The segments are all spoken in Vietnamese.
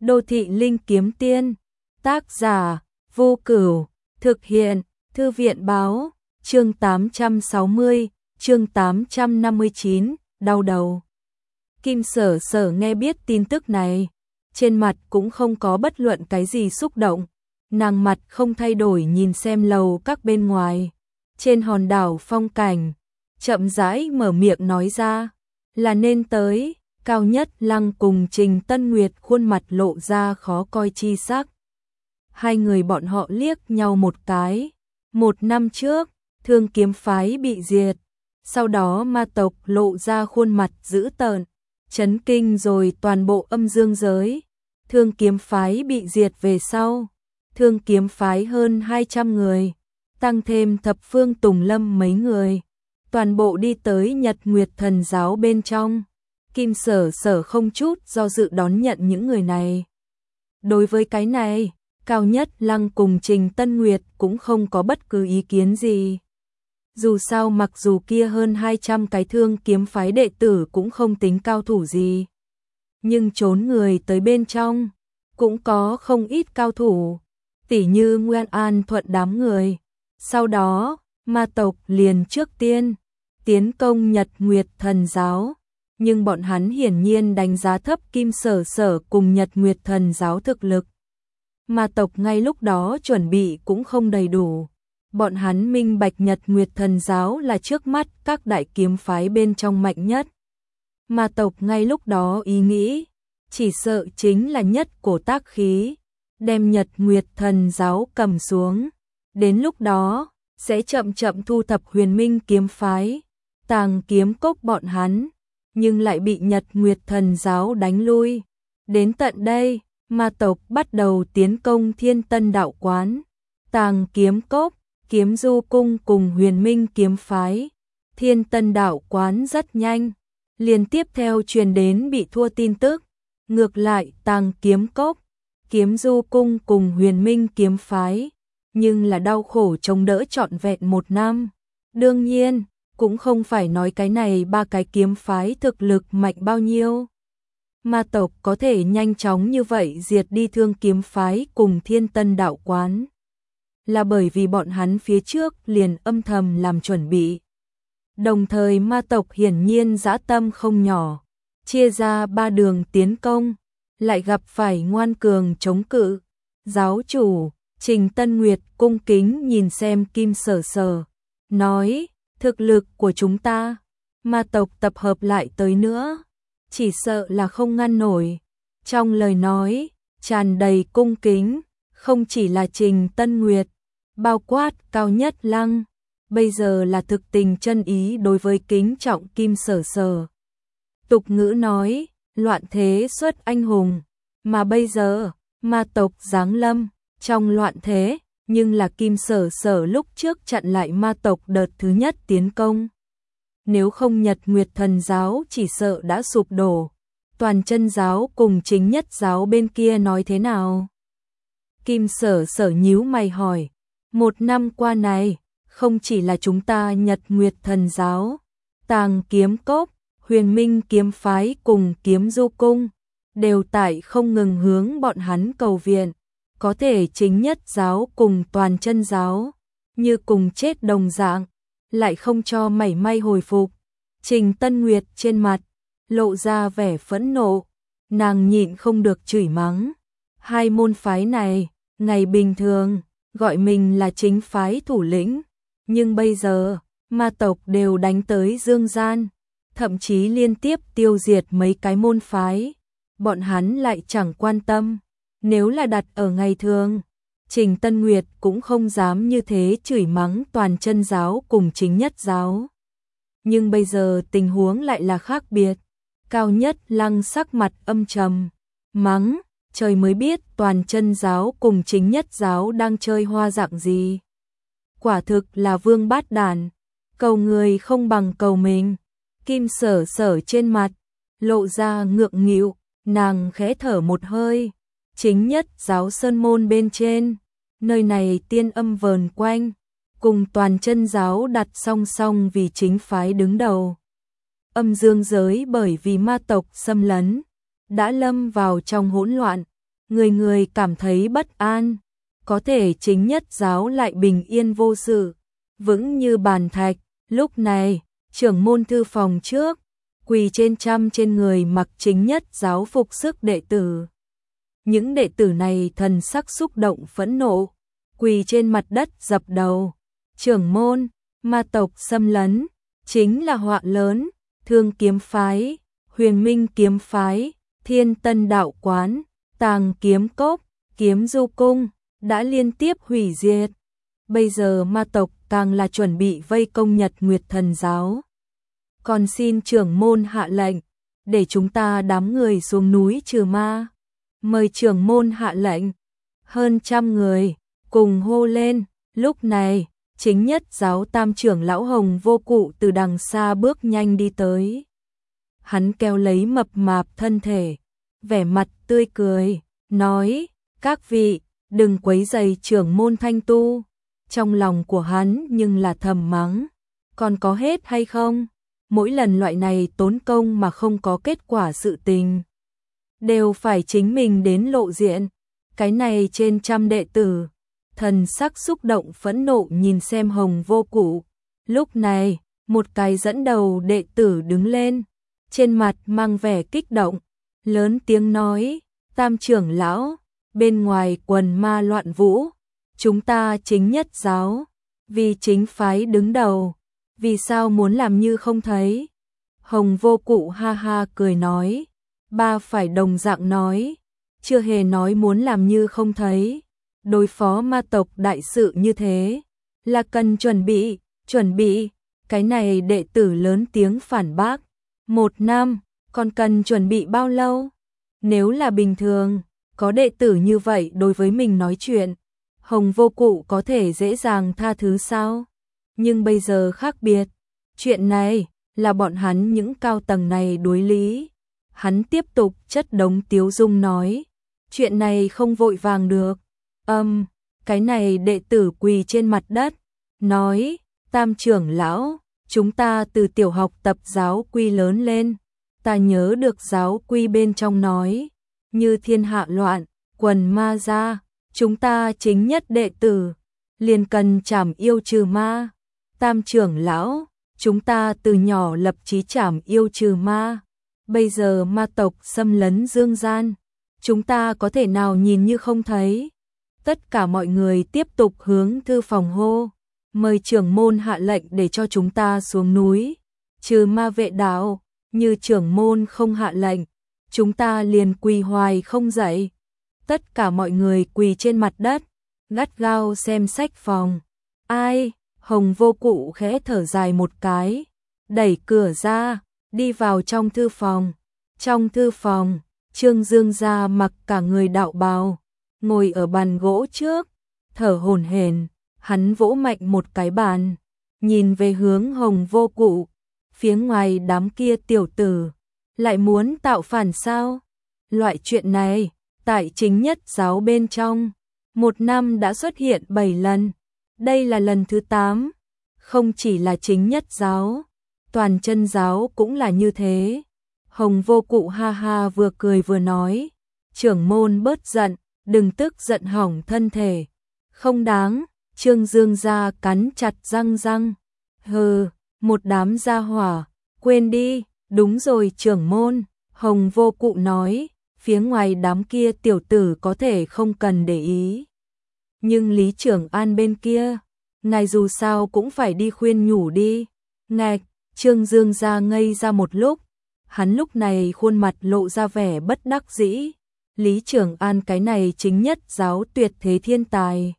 Đô thị linh kiếm tiên, tác giả, Vô Cửu, thực hiện, Thư viện báo, chương 860, chương 859, đau đầu. Kim Sở Sở nghe biết tin tức này, trên mặt cũng không có bất luận cái gì xúc động, nàng mặt không thay đổi nhìn xem lầu các bên ngoài, trên hòn đảo phong cảnh, chậm rãi mở miệng nói ra, là nên tới. Cao Nhất Lăng cùng Trình Tân Nguyệt khuôn mặt lộ ra khó coi chi sắc. Hai người bọn họ liếc nhau một cái. Một năm trước, Thương Kiếm phái bị diệt, sau đó ma tộc lộ ra khuôn mặt dữ tợn, chấn kinh rồi toàn bộ âm dương giới. Thương Kiếm phái bị diệt về sau, Thương Kiếm phái hơn 200 người, tăng thêm Thập Phương Tùng Lâm mấy người, toàn bộ đi tới Nhật Nguyệt Thần giáo bên trong. Kim Sở Sở không chút do dự đón nhận những người này. Đối với cái này, Cao Nhất Lăng cùng Trình Tân Nguyệt cũng không có bất cứ ý kiến gì. Dù sao mặc dù kia hơn 200 cái Thương Kiếm phái đệ tử cũng không tính cao thủ gì. Nhưng trốn người tới bên trong, cũng có không ít cao thủ, tỉ như Nguyên An Thuận đám người. Sau đó, ma tộc liền trước tiên tiến công Nhật Nguyệt Thần giáo. Nhưng bọn hắn hiển nhiên đánh giá thấp Kim Sở Sở cùng Nhật Nguyệt Thần giáo thực lực. Ma tộc ngay lúc đó chuẩn bị cũng không đầy đủ. Bọn hắn minh bạch Nhật Nguyệt Thần giáo là trước mắt các đại kiếm phái bên trong mạnh nhất. Ma tộc ngay lúc đó ý nghĩ, chỉ sợ chính là nhất cổ tác khí, đem Nhật Nguyệt Thần giáo cầm xuống. Đến lúc đó, sẽ chậm chậm thu thập Huyền Minh kiếm phái, Tàng Kiếm Cốc bọn hắn. Nhưng lại bị Nhật Nguyệt Thần giáo đánh lui. Đến tận đây, ma tộc bắt đầu tiến công Thiên Tân đạo quán, Tàng Kiếm Cốc, Kiếm Du cung cùng Huyền Minh kiếm phái. Thiên Tân đạo quán rất nhanh, liên tiếp theo truyền đến bị thua tin tức. Ngược lại Tàng Kiếm Cốc, Kiếm Du cung cùng Huyền Minh kiếm phái, nhưng là đau khổ chống đỡ trọn vẹn một năm. Đương nhiên, cũng không phải nói cái này ba cái kiếm phái thực lực mạnh bao nhiêu. Ma tộc có thể nhanh chóng như vậy diệt đi Thương Kiếm phái cùng Thiên Tân đạo quán, là bởi vì bọn hắn phía trước liền âm thầm làm chuẩn bị. Đồng thời ma tộc hiển nhiên dã tâm không nhỏ, chia ra ba đường tiến công, lại gặp phải ngoan cường chống cự. Giáo chủ, Trình Tân Nguyệt cung kính nhìn xem Kim Sở Sở, nói: thực lực của chúng ta, ma tộc tập hợp lại tới nữa, chỉ sợ là không ngăn nổi. Trong lời nói, tràn đầy cung kính, không chỉ là Trình Tân Nguyệt, bao quát Cao Nhất Lăng, bây giờ là thực tình chân ý đối với kính trọng Kim Sở Sở. Tục ngữ nói, loạn thế xuất anh hùng, mà bây giờ, ma tộc giáng lâm, trong loạn thế. Nhưng là Kim Sở Sở lúc trước chặn lại ma tộc đợt thứ nhất tiến công. Nếu không Nhật Nguyệt Thần giáo chỉ sợ đã sụp đổ. Toàn chân giáo cùng chính nhất giáo bên kia nói thế nào? Kim Sở Sở nhíu mày hỏi. Một năm qua này, không chỉ là chúng ta Nhật Nguyệt Thần giáo, Tàng Kiếm Cốc, Huyền Minh kiếm phái cùng Kiếm Du cung, đều tại không ngừng hướng bọn hắn cầu viện. Có thể chính nhất giáo cùng toàn chân giáo, như cùng chết đồng dạng, lại không cho mảy may hồi phục. Trình Tân Nguyệt trên mặt, lộ ra vẻ phẫn nộ, nàng nhịn không được chửi mắng. Hai môn phái này, ngày bình thường, gọi mình là chính phái thủ lĩnh, nhưng bây giờ, ma tộc đều đánh tới dương gian, thậm chí liên tiếp tiêu diệt mấy cái môn phái, bọn hắn lại chẳng quan tâm. Nếu là đặt ở ngày thường, Trình Tân Nguyệt cũng không dám như thế chửi mắng toàn chân giáo cùng chính nhất giáo. Nhưng bây giờ tình huống lại là khác biệt. Cao Nhất Lăng sắc mặt âm trầm, mắng, trời mới biết toàn chân giáo cùng chính nhất giáo đang chơi hoa dạng gì. Quả thực là vương bát đản, cầu người không bằng cầu mình. Kim Sở Sở trên mặt, lộ ra ngượng nghịu, nàng khẽ thở một hơi. Chính nhất giáo sơn môn bên trên, nơi này tiên âm vờn quanh, cùng toàn chân giáo đặt song song vì chính phái đứng đầu. Âm dương giới bởi vì ma tộc xâm lấn, đã lâm vào trong hỗn loạn, người người cảm thấy bất an, có thể chính nhất giáo lại bình yên vô sự, vững như bàn thạch. Lúc này, trưởng môn thư phòng trước, quỳ trên người mặc chính nhất giáo phục sức đệ tử. Những đệ tử này thần sắc xúc động phẫn nộ, quỳ trên mặt đất dập đầu. Trưởng môn, ma tộc xâm lấn, chính là họa lớn, Thương kiếm phái, Huyền Minh kiếm phái, Thiên Tân đạo quán, Tàng kiếm cốc, Kiếm du cung, đã liên tiếp hủy diệt. Bây giờ ma tộc càng là chuẩn bị vây công Nhật Nguyệt Thần giáo. Còn xin trưởng môn hạ lệnh, để chúng ta đám người xuống núi trừ ma. Mời trưởng môn hạ lệnh. Hơn trăm người, cùng hô lên. Lúc này, chính nhất giáo tam trưởng lão Hồng Vô Cụ từ đằng xa bước nhanh đi tới. Hắn kéo lấy mập mạp thân thể, vẻ mặt tươi cười, nói, các vị, đừng quấy rầy trưởng môn thanh tu. Trong lòng của hắn nhưng là thầm mắng, còn có hết hay không? Mỗi lần loại này tốn công mà không có kết quả sự tình, đều phải chính mình đến lộ diện. Cái này trên trăm đệ tử, thần sắc xúc động phẫn nộ nhìn xem Hồng Vô Cụ. Lúc này, một cái dẫn đầu đệ tử đứng lên, trên mặt mang vẻ kích động, lớn tiếng nói, tam trưởng lão, bên ngoài quần ma loạn vũ, chúng ta chính nhất giáo, vì chính phái đứng đầu, vì sao muốn làm như không thấy? Hồng Vô Cụ ha ha cười nói, ba phải đồng dạng nói, chưa hề nói muốn làm như không thấy. Đối phó ma tộc đại sự như thế, là cần chuẩn bị, cái này đệ tử lớn tiếng phản bác. 1 năm, còn cần chuẩn bị bao lâu? Nếu là bình thường, có đệ tử như vậy đối với mình nói chuyện, Hồng Vô Cụ có thể dễ dàng tha thứ sao? Nhưng bây giờ khác biệt, chuyện này là bọn hắn những cao tầng này đối lý. Hắn tiếp tục chất đống tiếu dung nói, chuyện này không vội vàng được. Cái này đệ tử quỳ trên mặt đất, nói, tam trưởng lão, chúng ta từ tiểu học tập giáo quy lớn lên, ta nhớ được giáo quy bên trong nói, như thiên hạ loạn, quần ma ra, chúng ta chính nhất đệ tử, liền cần trảm yêu trừ ma. Tam trưởng lão, chúng ta từ nhỏ lập chí trảm yêu trừ ma, bây giờ ma tộc xâm lấn dương gian, chúng ta có thể nào nhìn như không thấy? Tất cả mọi người tiếp tục hướng thư phòng hô, mời trưởng môn hạ lệnh để cho chúng ta xuống núi, trừ ma vệ đạo, như trưởng môn không hạ lệnh, chúng ta liền quỳ hoài không dậy. Tất cả mọi người quỳ trên mặt đất, gắt gao xem sách phòng. Ai? Hồng Vô Cụ khẽ thở dài một cái, đẩy cửa ra, đi vào trong thư phòng. Trong thư phòng, Trương Dương gia mặc cả người đạo bào, ngồi ở bàn gỗ trước, thở hổn hển, hắn vỗ mạnh một cái bàn, nhìn về hướng Hồng Vô Cụ, phía ngoài đám kia tiểu tử, lại muốn tạo phản sao? Loại chuyện này, tại chính nhất giáo bên trong, 1 năm đã xuất hiện 7 lần, đây là lần thứ 8, không chỉ là chính nhất giáo, toàn chân giáo cũng là như thế. Hồng Vô Cụ ha ha vừa cười vừa nói, trưởng môn bớt giận, đừng tức giận hỏng thân thể. Không đáng, Trương Dương gia cắn chặt răng. Hừ, một đám gia hỏa, quên đi, đúng rồi trưởng môn. Hồng Vô Cụ nói, phía ngoài đám kia tiểu tử có thể không cần để ý. Nhưng Lý Trưởng An bên kia, ngài dù sao cũng phải đi khuyên nhủ đi. Ngạch, Trương Dương gia ngây ra một lúc, hắn lúc này khuôn mặt lộ ra vẻ bất đắc dĩ. Lý Trưởng An cái này chính nhất giáo tuyệt thế thiên tài.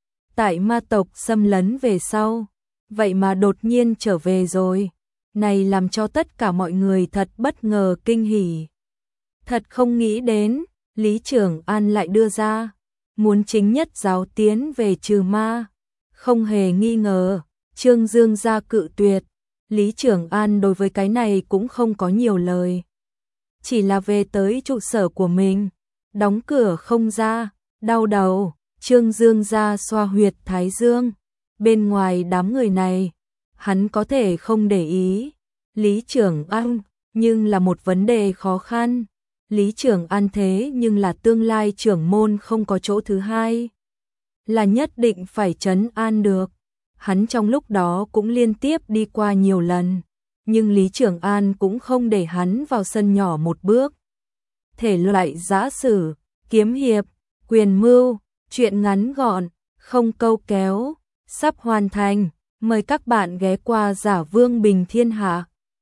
Tại ma tộc xâm lấn về sau, vậy mà đột nhiên trở về rồi. Này làm cho tất cả mọi người thật bất ngờ kinh hỉ. Thật không nghĩ đến, Lý Trưởng An lại đưa ra, muốn chính nhất giáo tiến về trừ ma. Không hề nghi ngờ, Trương Dương gia cự tuyệt. Lý Trưởng An đối với cái này cũng không có nhiều lời. Chỉ là về tới trụ sở của mình, đóng cửa không ra, đau đầu, Trương Dương gia xoa huyệt thái dương. Bên ngoài đám người này, hắn có thể không để ý. Lý Trưởng An, nhưng là một vấn đề khó khăn. Lý Trường An thế nhưng là tương lai trưởng môn, không có chỗ thứ hai, là nhất định phải trấn an được. Hắn trong lúc đó cũng liên tiếp đi qua nhiều lần, nhưng Lý Trường An cũng không để hắn vào sân nhỏ một bước. Thể loại giã sử, kiếm hiệp, quyền mưu, truyện ngắn gọn, không câu kéo, sắp hoàn thành. Mời các bạn ghé qua Giả Vương Bình Thiên Hạ.